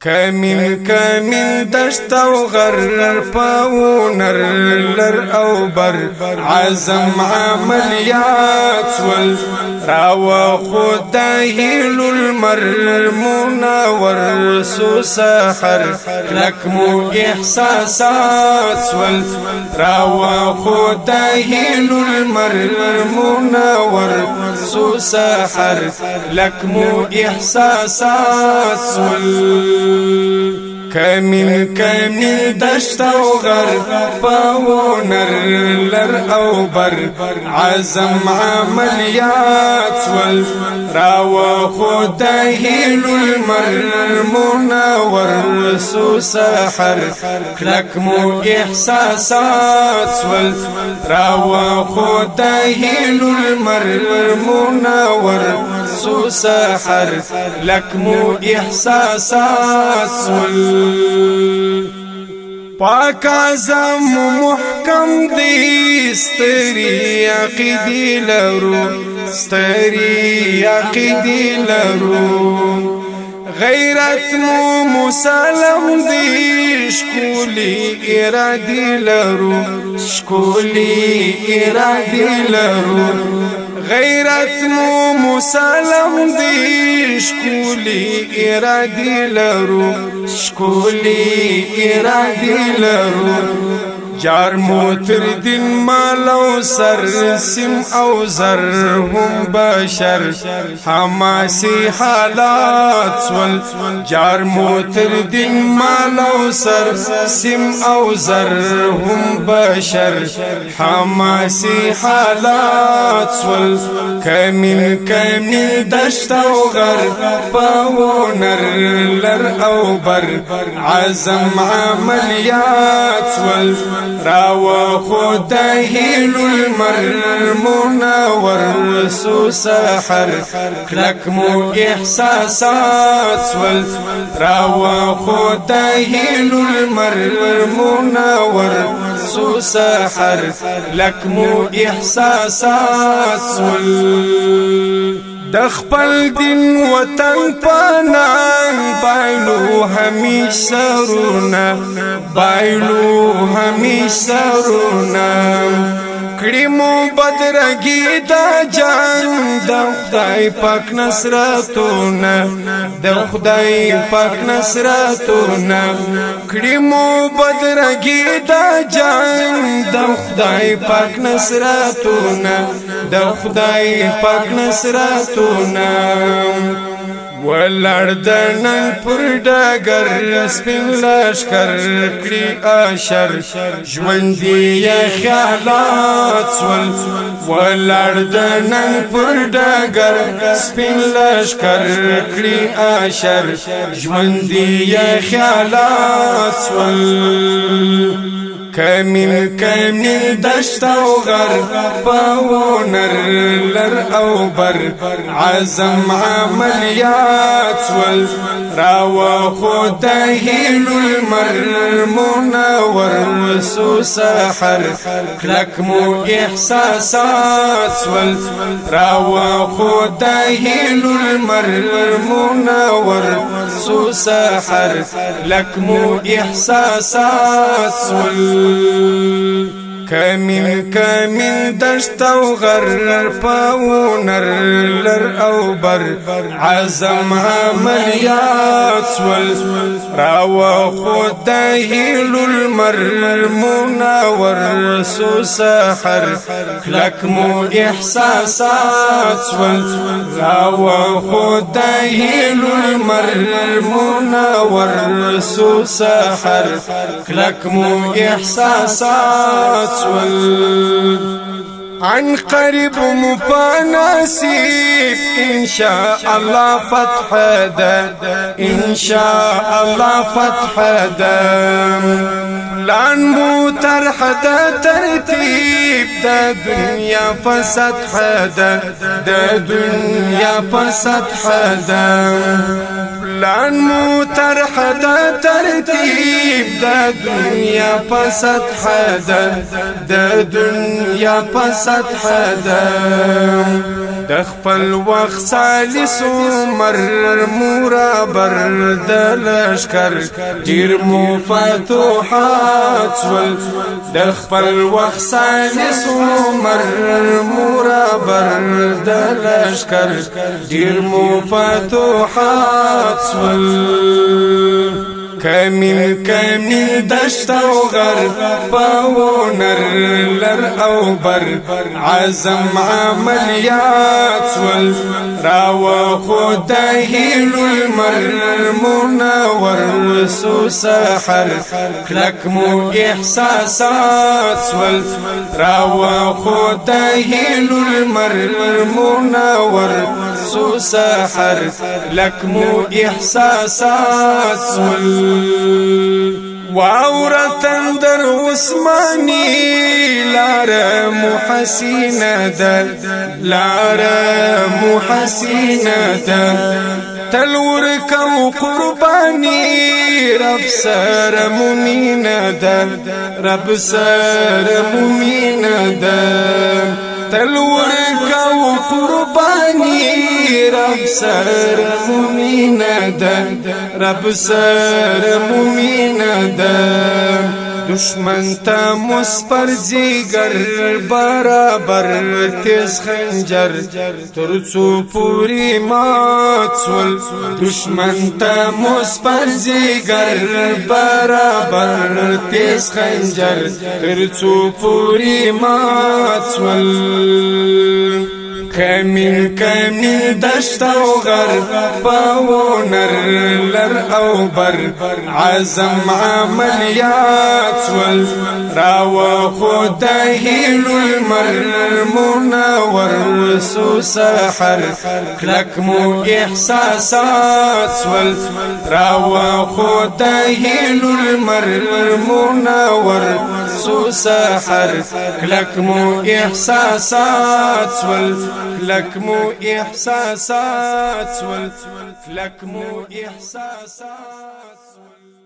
کمین کمین دشت و غر پاونر لر او بر عزم عملیات ول راو خدایل المنور سو سحر لکمو احساسات ول راو خدایل المنور سو سحر لکمو احساسات ول کمین کمین دشت و غر پاونر لر او بر عزم عملیات ول راو خدایل المنور سو سحر لکمو احساسات ول راو خدایل المنور سو سحر لکمو احساسات پاک اعظم محکم دی ستری عقیدی لرو ستری عقیدی لرو غیرت مو مسلم دی شکولی ارادی لرو شکولی ارادی لرو غیرت مو مسلم دی شکولی ارادی لرو شکولی ارادی لرو جار موتر دین مالو سر سم او زر هم بشر حماسی حالات ول جار موتر دین مالو سر سم او زر هم بشر حماسی حالات ول کمین کمین دشت و غر پاونر لر او بر عزم عملیات ول راو خدایل المنور سو سحر لکمو احساسات ول راو خدایل المنور سو سحر لکمو احساسات ول د خپل دین وطن پنان بایلو همیش سرونا بایلو همیش سرونا کړمو بدرګي دا جان د خدای پاک نصرتونه د خدای پاک نصرتونه کړمو بدرګي دا جان د خدای پاک نصرتونه د خدای پاک نصرتونه ولردنن پر ډګر سپین لشکر کړي اشر ژوندۍ خیالات ول ولردنن پر ډګر سپین لشکر کړي اشر ژوندۍ خیالات ول کمین کمین دشت و غر پاونر لر او بر عزم عملیات ول راو خدایل المنور سو سحر لکمو احساسات ول راو خدایل المنور سو سحر لکمو احساسات ول کمین کمین دشت و غر پاونر لر او بر عزم عملیات ول راو خدایل المنور سو سحر لکمو احساسات ول راو خدایل المنور سو سحر لکمو احساسات عن قريب مفانسيب إن شاء الله فتح دا إن شاء الله فتح دا لان مو ترح دا ترتيب دا دنيا فسطح دا دنيا فسطح دا لان مو ترح دا ترتیب د دنیا په سطح ده د دنیا په سطح ده د خپل وخت سالس عمر مرابر د لشکر ډیر مو فتوحات ول د خپل وخت سالس عمر مرابر د لشکر ډیر مو فتوحات ول کمین کمین دشت او غر پاونر لر او بر عزم عملیات ول راو خدایل المر منور سو سحر کلک مو احساسات ول راو خدایل المر منور سو سحر لک مو احساسات ول واورتن در عثماني لار محسنه ده لار محسنه ده تلور کو قرباني رب سر مؤمنه ده رب سر مؤمنه ده تلور کو قرباني رب سر مؤمنه ده رب سر مؤمنه ده دشمن تا مسپر زیگر برابر تیز خنجر ترڅو پوری ماتول دشمن تا مسپر زیگر برابر تیز خنجر ترڅو پوری ماتول کمین کمین دشت او غر پاونر لر او بر عزم عملیات ول راو خدایل المر منور سو سحر کلک مو احساسات ول راو خدایل المر منور سو سحر کلک مو احساسات ول لك مو إحساسات لك مو إحساسات